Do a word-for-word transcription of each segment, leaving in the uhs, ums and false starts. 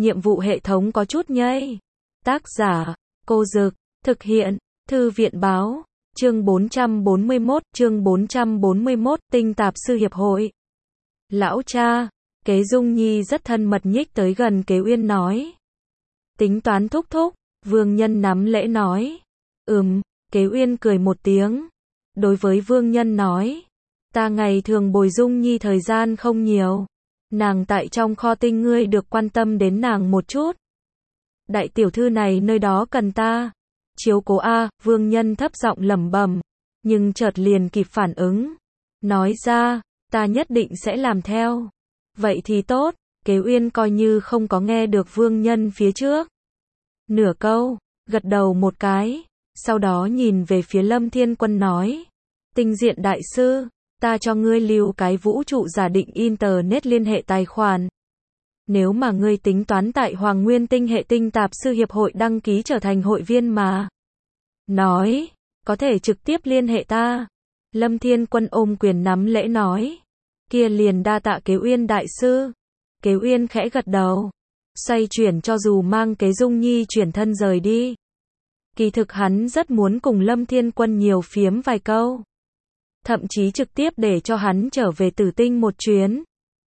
nhiệm vụ hệ thống có chút nhây. Tác giả, Cô Dực, thực hiện, Thư viện Báo, chương bốn trăm bốn mươi mốt, chương bốn trăm bốn mươi mốt, Tinh Tạp Sư Hiệp hội. Lão cha, Kế Dung Nhi rất thân mật nhích tới gần Kế Uyên nói. Tính toán thúc thúc, Vương Nhân nắm lễ nói. Ừm, Kế Uyên cười một tiếng. Đối với Vương Nhân nói. Ta ngày thường bồi Dung Nhi thời gian không nhiều. Nàng tại trong kho tinh ngươi được quan tâm đến nàng một chút. Đại tiểu thư này nơi đó cần ta. Chiếu cố a, Vương Nhân thấp giọng lẩm bẩm, nhưng chợt liền kịp phản ứng. Nói ra, ta nhất định sẽ làm theo. Vậy thì tốt, Kế Uyên coi như không có nghe được Vương Nhân phía trước. Nửa câu, gật đầu một cái, sau đó nhìn về phía Lâm Thiên Quân nói. Tinh diện đại sư, ta cho ngươi lưu cái vũ trụ giả định Internet liên hệ tài khoản. Nếu mà ngươi tính toán tại Hoàng Nguyên Tinh hệ Tinh Tạp Sư Hiệp hội đăng ký trở thành hội viên mà. Nói, có thể trực tiếp liên hệ ta. Lâm Thiên Quân ôm quyền nắm lễ nói. Kia liền đa tạ Kế Uyên đại sư. Kế Uyên khẽ gật đầu. Xoay chuyển cho dù mang Kế Dung Nhi chuyển thân rời đi. Kỳ thực hắn rất muốn cùng Lâm Thiên Quân nhiều phiếm vài câu. Thậm chí trực tiếp để cho hắn trở về Tử Tinh một chuyến.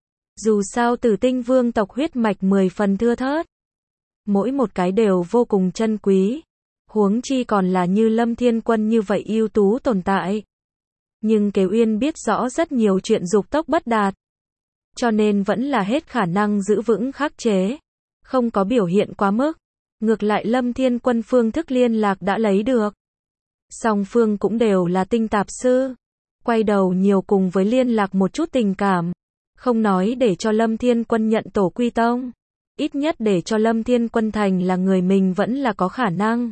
Dù sao Tử Tinh vương tộc huyết mạch mười phần thưa thớt. Mỗi một cái đều vô cùng chân quý. Huống chi còn là như Lâm Thiên Quân như vậy ưu tú tồn tại. Nhưng Kế Uyên biết rõ rất nhiều chuyện dục tốc bất đạt. Cho nên vẫn là hết khả năng giữ vững khắc chế. Không có biểu hiện quá mức. Ngược lại Lâm Thiên Quân phương thức liên lạc đã lấy được. Song phương cũng đều là tinh tạp sư. Quay đầu nhiều cùng với liên lạc một chút tình cảm. Không nói để cho Lâm Thiên Quân nhận tổ quy tông. Ít nhất để cho Lâm Thiên Quân thành là người mình vẫn là có khả năng.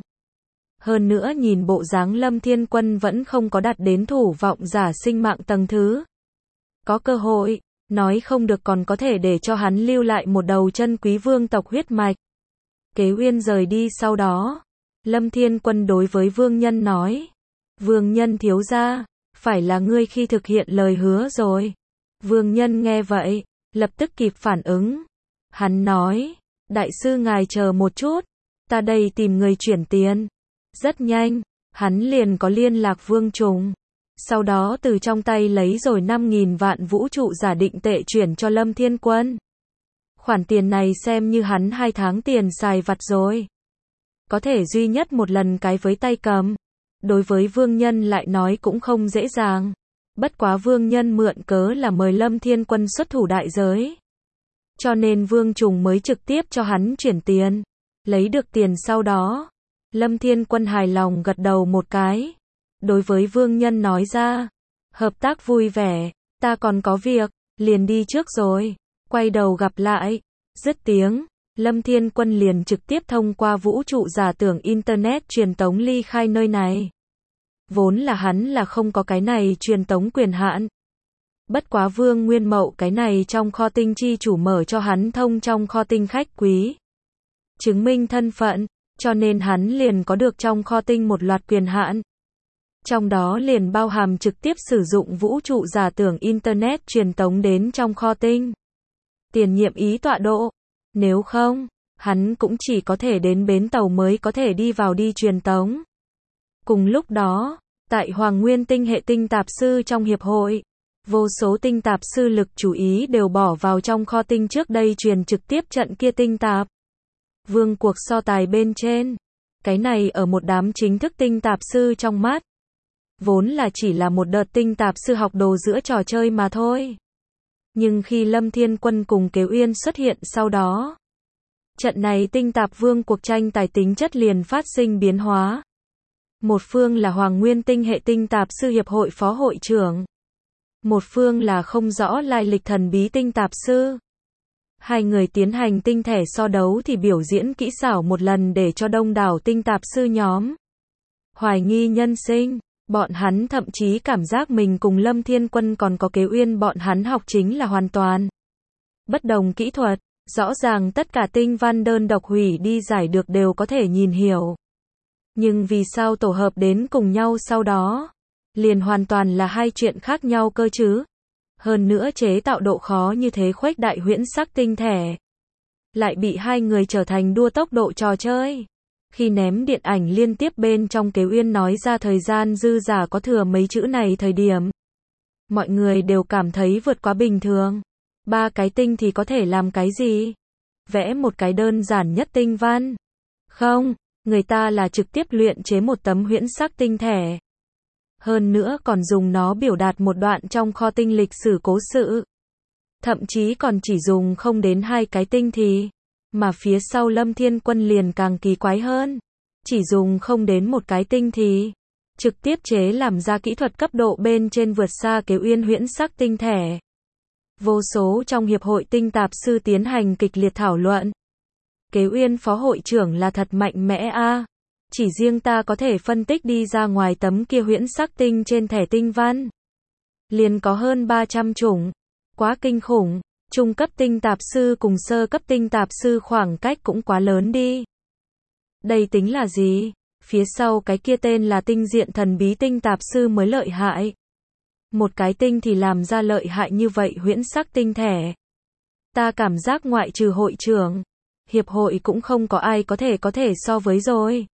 Hơn nữa nhìn bộ dáng Lâm Thiên Quân vẫn không có đạt đến thủ vọng giả sinh mạng tầng thứ. Có cơ hội, nói không được còn có thể để cho hắn lưu lại một đầu chân quý vương tộc huyết mạch. Kế Uyên rời đi sau đó. Lâm Thiên Quân đối với Vương Nhân nói. Vương Nhân thiếu gia, phải là ngươi khi thực hiện lời hứa rồi. Vương Nhân nghe vậy, lập tức kịp phản ứng. Hắn nói, đại sư ngài chờ một chút, ta đây tìm người chuyển tiền. Rất nhanh, hắn liền có liên lạc Vương Trùng. Sau đó từ trong tay lấy rồi năm nghìn vạn vũ trụ giả định tệ chuyển cho Lâm Thiên Quân. Khoản tiền này xem như hắn hai tháng tiền xài vặt rồi. Có thể duy nhất một lần cái với tay cầm. Đối với Vương Nhân lại nói cũng không dễ dàng. Bất quá Vương Nhân mượn cớ là mời Lâm Thiên Quân xuất thủ đại giới. Cho nên Vương Trùng mới trực tiếp cho hắn chuyển tiền. Lấy được tiền sau đó. Lâm Thiên Quân hài lòng gật đầu một cái. Đối với Vương Nhân nói ra. Hợp tác vui vẻ, ta còn có việc, liền đi trước rồi. Quay đầu gặp lại. Dứt tiếng, Lâm Thiên Quân liền trực tiếp thông qua vũ trụ giả tưởng Internet truyền tống ly khai nơi này. Vốn là hắn là không có cái này truyền tống quyền hạn. Bất quá Vương Nguyên Mậu cái này trong kho tinh chi chủ mở cho hắn thông trong kho tinh khách quý. Chứng minh thân phận, cho nên hắn liền có được trong kho tinh một loạt quyền hạn. Trong đó liền bao hàm trực tiếp sử dụng vũ trụ giả tưởng Internet truyền tống đến trong kho tinh. Tiền nhiệm ý tọa độ. Nếu không, hắn cũng chỉ có thể đến bến tàu mới có thể đi vào đi truyền tống. Cùng lúc đó, tại Hoàng Nguyên Tinh hệ tinh tạp sư trong hiệp hội, vô số tinh tạp sư lực chú ý đều bỏ vào trong kho tinh trước đây truyền trực tiếp trận kia tinh tạp. Vương cuộc so tài bên trên. Cái này ở một đám chính thức tinh tạp sư trong mắt. Vốn là chỉ là một đợt tinh tạp sư học đồ giữa trò chơi mà thôi. Nhưng khi Lâm Thiên Quân cùng Kế Uyên xuất hiện sau đó. Trận này tinh tạp vương cuộc tranh tài tính chất liền phát sinh biến hóa. Một phương là Hoàng Nguyên Tinh hệ tinh tạp sư hiệp hội phó hội trưởng. Một phương là không rõ lai lịch thần bí tinh tạp sư. Hai người tiến hành tinh thể so đấu thì biểu diễn kỹ xảo một lần để cho đông đảo tinh tạp sư nhóm. Hoài nghi nhân sinh, bọn hắn thậm chí cảm giác mình cùng Lâm Thiên Quân còn có Kế Uyên bọn hắn học chính là hoàn toàn bất đồng kỹ thuật. Rõ ràng tất cả tinh văn đơn độc hủy đi giải được đều có thể nhìn hiểu. Nhưng vì sao tổ hợp đến cùng nhau sau đó? Liền hoàn toàn là hai chuyện khác nhau cơ chứ. Hơn nữa chế tạo độ khó như thế khuếch đại huyễn sắc tinh thể. lại bị hai người trở thành đua tốc độ trò chơi. Khi ném điện ảnh liên tiếp bên trong Kế Uyên nói ra thời gian dư giả có thừa mấy chữ này thời điểm, mọi người đều cảm thấy vượt quá bình thường. Ba cái tinh thì có thể làm cái gì? Vẽ một cái đơn giản nhất tinh văn. Không, người ta là trực tiếp luyện chế một tấm huyễn sắc tinh thể. Hơn nữa còn dùng nó biểu đạt một đoạn trong kho tinh lịch sử cố sự. Thậm chí còn chỉ dùng không đến hai cái tinh thì, mà phía sau Lâm Thiên Quân liền càng kỳ quái hơn. Chỉ dùng không đến một cái tinh thì, trực tiếp chế làm ra kỹ thuật cấp độ bên trên vượt xa Kế Uyên huyễn sắc tinh thể. Vô số trong hiệp hội tinh tạp sư tiến hành kịch liệt thảo luận. Kế Uyên phó hội trưởng là thật mạnh mẽ a. Chỉ riêng ta có thể phân tích đi ra ngoài tấm kia huyễn sắc tinh trên thẻ tinh văn. Liền có hơn ba trăm chủng. Quá kinh khủng. Trung cấp tinh tạp sư cùng sơ cấp tinh tạp sư khoảng cách cũng quá lớn đi. Đây tính là gì? Phía sau cái kia tên là tinh diện thần bí tinh tạp sư mới lợi hại. Một cái tinh thì làm ra lợi hại như vậy huyễn sắc tinh thể. Ta cảm giác ngoại trừ hội trưởng, hiệp hội cũng không có ai có thể có thể so với rồi.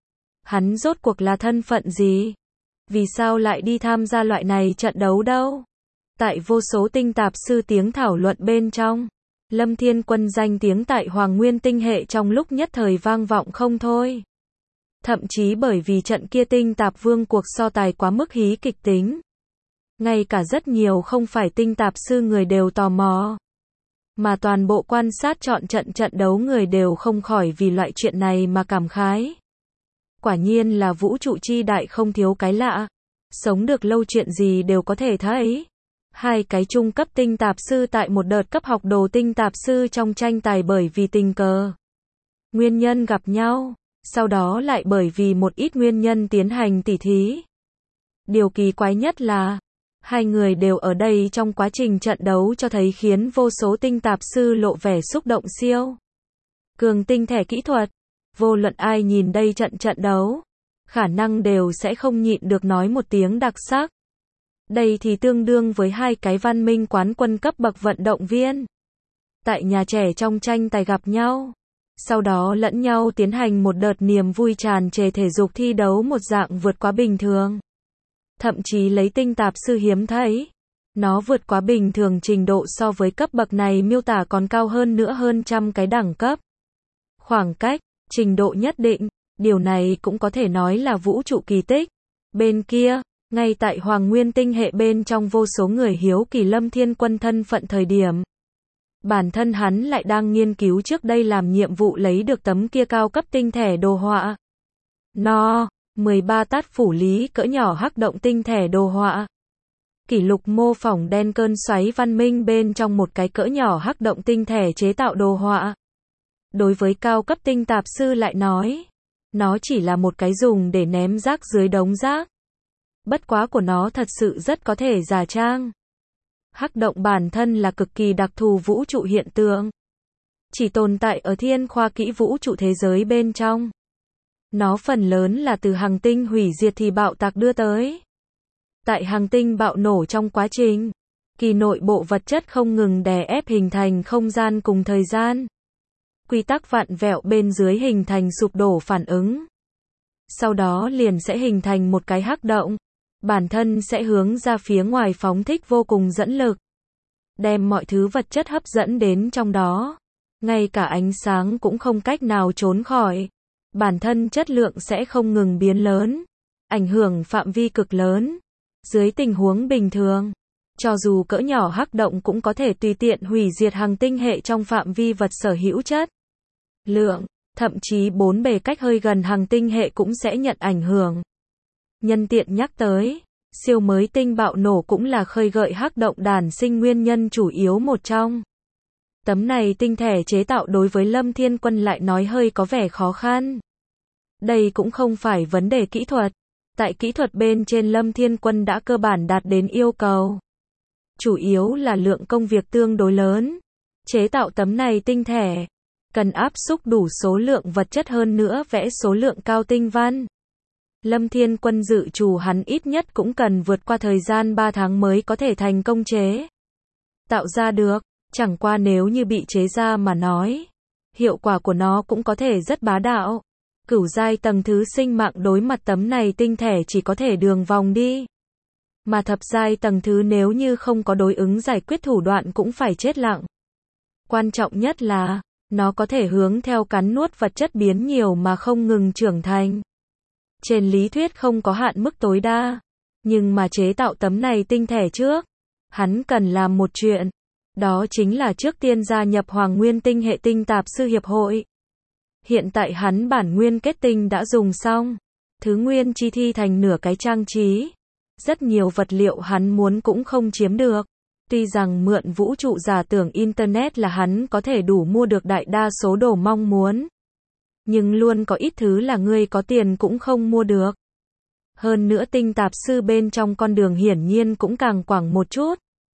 Hắn rốt cuộc là thân phận gì? Vì sao lại đi tham gia loại này trận đấu đâu? Tại vô số tinh tạp sư tiếng thảo luận bên trong, Lâm Thiên Quân danh tiếng tại Hoàng Nguyên tinh hệ trong lúc nhất thời vang vọng không thôi. Thậm chí bởi vì trận kia tinh tạp vương cuộc so tài quá mức hí kịch tính. Ngay cả rất nhiều không phải tinh tạp sư người đều tò mò. Mà toàn bộ quan sát chọn trận trận đấu người đều không khỏi vì loại chuyện này mà cảm khái. Quả nhiên là vũ trụ chi đại không thiếu cái lạ. Sống được lâu chuyện gì đều có thể thấy. Hai cái trung cấp tinh tạp sư tại một đợt cấp học đồ tinh tạp sư trong tranh tài bởi vì tình cờ nguyên nhân gặp nhau, sau đó lại bởi vì một ít nguyên nhân tiến hành tỉ thí. Điều kỳ quái nhất là hai người đều ở đây trong quá trình trận đấu cho thấy khiến vô số tinh tạp sư lộ vẻ xúc động siêu cường tinh thể kỹ thuật. Vô luận ai nhìn đây trận trận đấu, khả năng đều sẽ không nhịn được nói một tiếng đặc sắc. Đây thì tương đương với hai cái văn minh quán quân cấp bậc vận động viên. Tại nhà trẻ trong tranh tài gặp nhau. Sau đó lẫn nhau tiến hành một đợt niềm vui tràn trề thể dục thi đấu một dạng vượt quá bình thường. Thậm chí lấy tinh tạp sư hiếm thấy. Nó vượt quá bình thường trình độ so với cấp bậc này miêu tả còn cao hơn nữa hơn trăm cái đẳng cấp. Khoảng cách, trình độ nhất định, điều này cũng có thể nói là vũ trụ kỳ tích. Bên kia, ngay tại Hoàng Nguyên tinh hệ bên trong vô số người hiếu kỳ Lâm Thiên Quân thân phận thời điểm. Bản thân hắn lại đang nghiên cứu trước đây làm nhiệm vụ lấy được tấm kia cao cấp tinh thể đồ họa. No, mười ba tát phủ lý cỡ nhỏ hắc động tinh thể đồ họa. Kỷ lục mô phỏng đen cơn xoáy văn minh bên trong một cái cỡ nhỏ hắc động tinh thể chế tạo đồ họa. Đối với cao cấp tinh tạp sư lại nói, nó chỉ là một cái dùng để ném rác dưới đống rác. Bất quá của nó thật sự rất có thể giả trang. Hắc động bản thân là cực kỳ đặc thù vũ trụ hiện tượng. Chỉ tồn tại ở thiên khoa kỹ vũ trụ thế giới bên trong. Nó phần lớn là từ hành tinh hủy diệt thì bạo tạc đưa tới. Tại hành tinh bạo nổ trong quá trình, kỳ nội bộ vật chất không ngừng đè ép hình thành không gian cùng thời gian. Quy tắc vặn vẹo bên dưới hình thành sụp đổ phản ứng. Sau đó liền sẽ hình thành một cái hắc động. Bản thân sẽ hướng ra phía ngoài phóng thích vô cùng dẫn lực. Đem mọi thứ vật chất hấp dẫn đến trong đó. Ngay cả ánh sáng cũng không cách nào trốn khỏi. Bản thân chất lượng sẽ không ngừng biến lớn. Ảnh hưởng phạm vi cực lớn. Dưới tình huống bình thường, cho dù cỡ nhỏ hắc động cũng có thể tùy tiện hủy diệt hành tinh hệ trong phạm vi vật sở hữu chất lượng. Thậm chí bốn bề cách hơi gần hành tinh hệ cũng sẽ nhận ảnh hưởng. Nhân tiện nhắc tới, siêu mới tinh bạo nổ cũng là khơi gợi hắc động đản sinh nguyên nhân chủ yếu một trong. Tấm này tinh thể chế tạo đối với Lâm Thiên Quân lại nói hơi có vẻ khó khăn. Đây cũng không phải vấn đề kỹ thuật. Tại kỹ thuật bên trên Lâm Thiên Quân đã cơ bản đạt đến yêu cầu. Chủ yếu là lượng công việc tương đối lớn. Chế tạo tấm này tinh thể, cần áp xúc đủ số lượng vật chất hơn nữa vẽ số lượng cao tinh văn. Lâm Thiên Quân dự trù hắn ít nhất cũng cần vượt qua thời gian ba tháng mới có thể thành công chế tạo ra được. Chẳng qua nếu như bị chế ra mà nói, Hiệu quả của nó cũng có thể rất bá đạo. Cửu giai tầng thứ sinh mạng đối mặt tấm này tinh thể chỉ có thể đường vòng đi. Mà thập giai tầng thứ nếu như không có đối ứng giải quyết thủ đoạn cũng phải chết lặng. Quan trọng nhất là, nó có thể hướng theo cắn nuốt vật chất biến nhiều mà không ngừng trưởng thành. Trên lý thuyết không có hạn mức tối đa. Nhưng mà chế tạo tấm này tinh thể trước, hắn cần làm một chuyện. Đó chính là trước tiên gia nhập Hoàng Nguyên Tinh hệ tinh tạp sư hiệp hội. Hiện tại hắn bản nguyên kết tinh đã dùng xong. Thứ nguyên chi thi thành nửa cái trang trí. Rất nhiều vật liệu hắn muốn cũng không chiếm được. Tuy rằng mượn vũ trụ giả tưởng Internet là hắn có thể đủ mua được đại đa số đồ mong muốn. Nhưng luôn có ít thứ là ngươi có tiền cũng không mua được. Hơn nữa tinh tạp sư bên trong con đường hiển nhiên cũng càng quảng một chút.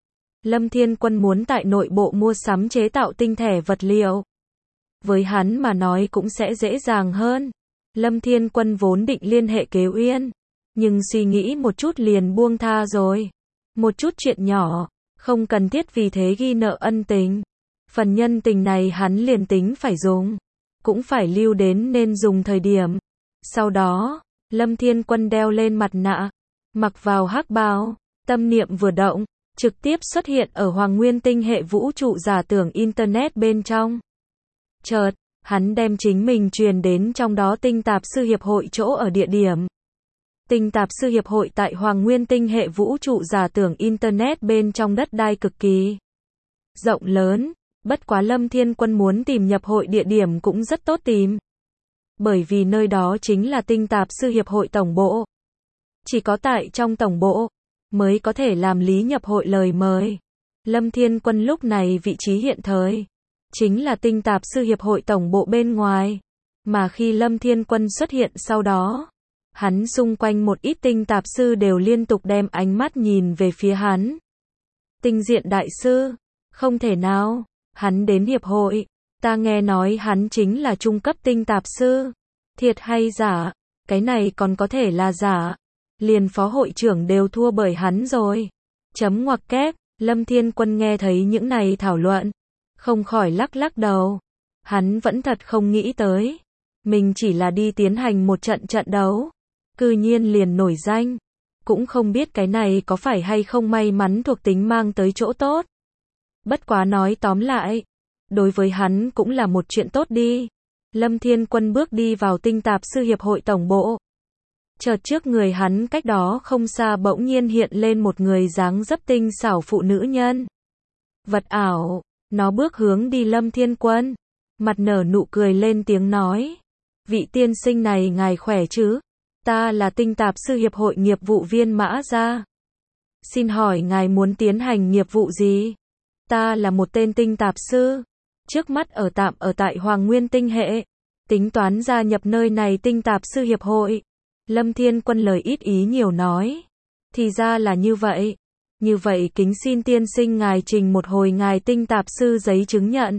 Lâm Thiên Quân muốn tại nội bộ mua sắm chế tạo tinh thể vật liệu. Với hắn mà nói cũng sẽ dễ dàng hơn. Lâm Thiên Quân vốn định liên hệ Kế Uyên. Nhưng suy nghĩ một chút liền buông tha rồi. Một chút chuyện nhỏ. Không cần thiết vì thế ghi nợ ân tình. Phần nhân tình này hắn liền tính phải dùng. Cũng phải lưu đến nên dùng thời điểm. Sau đó, Lâm Thiên Quân đeo lên mặt nạ. Mặc vào hắc bào. Tâm niệm vừa động. Trực tiếp xuất hiện ở Hoàng Nguyên Tinh hệ vũ trụ giả tưởng Internet bên trong. Chợt, hắn đem chính mình truyền đến trong đó tinh tạp sư hiệp hội chỗ ở địa điểm. Tinh tạp sư hiệp hội tại Hoàng Nguyên Tinh hệ vũ trụ giả tưởng Internet bên trong đất đai cực kỳ rộng lớn, bất quá Lâm Thiên Quân muốn tìm nhập hội địa điểm cũng rất tốt tìm. Bởi vì nơi đó chính là tinh tạp sư hiệp hội tổng bộ. Chỉ có tại trong tổng bộ mới có thể làm lý nhập hội lời mời. Lâm Thiên Quân lúc này vị trí hiện thời chính là tinh tạp sư hiệp hội tổng bộ bên ngoài. Mà khi Lâm Thiên Quân xuất hiện sau đó, hắn xung quanh một ít tinh tạp sư đều liên tục đem ánh mắt nhìn về phía hắn. Tinh diện đại sư, không thể nào, hắn đến hiệp hội, ta nghe nói hắn chính là trung cấp tinh tạp sư. Thiệt hay giả? Cái này còn có thể là giả. Liền phó hội trưởng đều thua bởi hắn rồi. Chấm ngoặc kép, Lâm Thiên Quân nghe thấy những này thảo luận, không khỏi lắc lắc đầu. Hắn vẫn thật không nghĩ tới. Mình chỉ là đi tiến hành một trận trận đấu. Cư nhiên liền nổi danh. Cũng không biết cái này có phải hay không may mắn thuộc tính mang tới chỗ tốt. Bất quá nói tóm lại, đối với hắn cũng là một chuyện tốt đi. Lâm Thiên Quân bước đi vào tinh tạp sư hiệp hội tổng bộ. Chợt trước người hắn cách đó không xa bỗng nhiên hiện lên một người dáng dấp tinh xảo phụ nữ nhân. Vật ảo, nó bước hướng đi Lâm Thiên Quân. Mặt nở nụ cười lên tiếng nói. Vị tiên sinh này ngài khỏe chứ? Ta là tinh tạp sư hiệp hội nghiệp vụ viên Mã Gia. Xin hỏi ngài muốn tiến hành nghiệp vụ gì? Ta là một tên tinh tạp sư. Trước mắt ở tạm ở tại Hoàng Nguyên Tinh hệ. Tính toán gia nhập nơi này tinh tạp sư hiệp hội. Lâm Thiên Quân lời ít ý nhiều nói. Thì ra là như vậy. Như vậy kính xin tiên sinh ngài trình một hồi ngài tinh tạp sư giấy chứng nhận.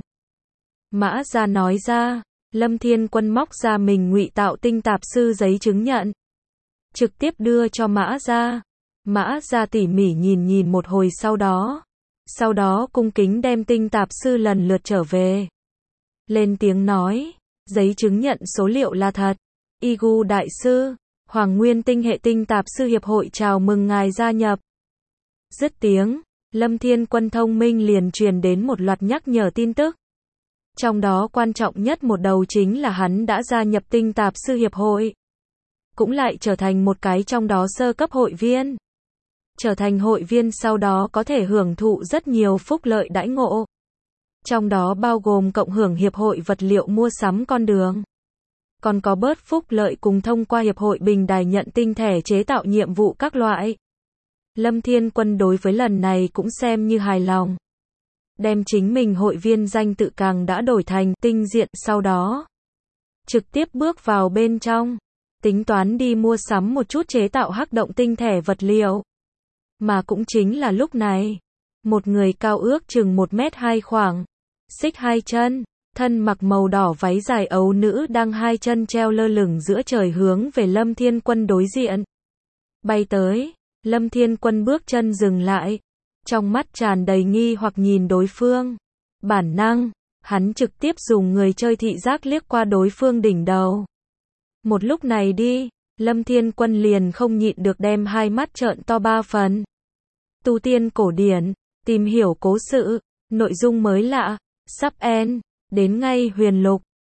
Mã Gia nói ra. Lâm Thiên Quân móc ra mình ngụy tạo tinh tạp sư giấy chứng nhận. Trực tiếp đưa cho Mã Gia. Mã Gia tỉ mỉ nhìn nhìn một hồi sau đó. Sau đó cung kính đem tinh tạp sư lần lượt trở về. Lên tiếng nói. Giấy chứng nhận số liệu là thật. Igu đại sư. Hoàng Nguyên Tinh hệ tinh tạp sư hiệp hội chào mừng ngài gia nhập. Dứt tiếng. Lâm Thiên Quân thông minh liền truyền đến một loạt nhắc nhở tin tức. Trong đó quan trọng nhất một đầu chính là hắn đã gia nhập tinh tạp sư hiệp hội. Cũng lại trở thành một cái trong đó sơ cấp hội viên. Trở thành hội viên sau đó có thể hưởng thụ rất nhiều phúc lợi đãi ngộ. Trong đó bao gồm cộng hưởng hiệp hội vật liệu mua sắm con đường. Còn có bớt phúc lợi cùng thông qua hiệp hội bình đài nhận tinh thể chế tạo nhiệm vụ các loại. Lâm Thiên Quân đối với lần này cũng xem như hài lòng. Đem chính mình hội viên danh tự càng đã đổi thành tinh diện sau đó. Trực tiếp bước vào bên trong. Tính toán đi mua sắm một chút chế tạo hắc động tinh thể vật liệu. Mà cũng chính là lúc này. Một người cao ước chừng một mét hai khoảng. Xích hai chân. Thân mặc màu đỏ váy dài ấu nữ đang hai chân treo lơ lửng giữa trời hướng về Lâm Thiên Quân đối diện. Bay tới. Lâm Thiên Quân bước chân dừng lại. Trong mắt tràn đầy nghi hoặc nhìn đối phương. Bản năng. hắn trực tiếp dùng người chơi thị giác liếc qua đối phương đỉnh đầu. Một lúc này đi, Lâm Thiên Quân liền không nhịn được đem hai mắt trợn to ba phần. Tu tiên cổ điển, tìm hiểu cố sự, nội dung mới lạ, sắp end, đến ngay huyền lục.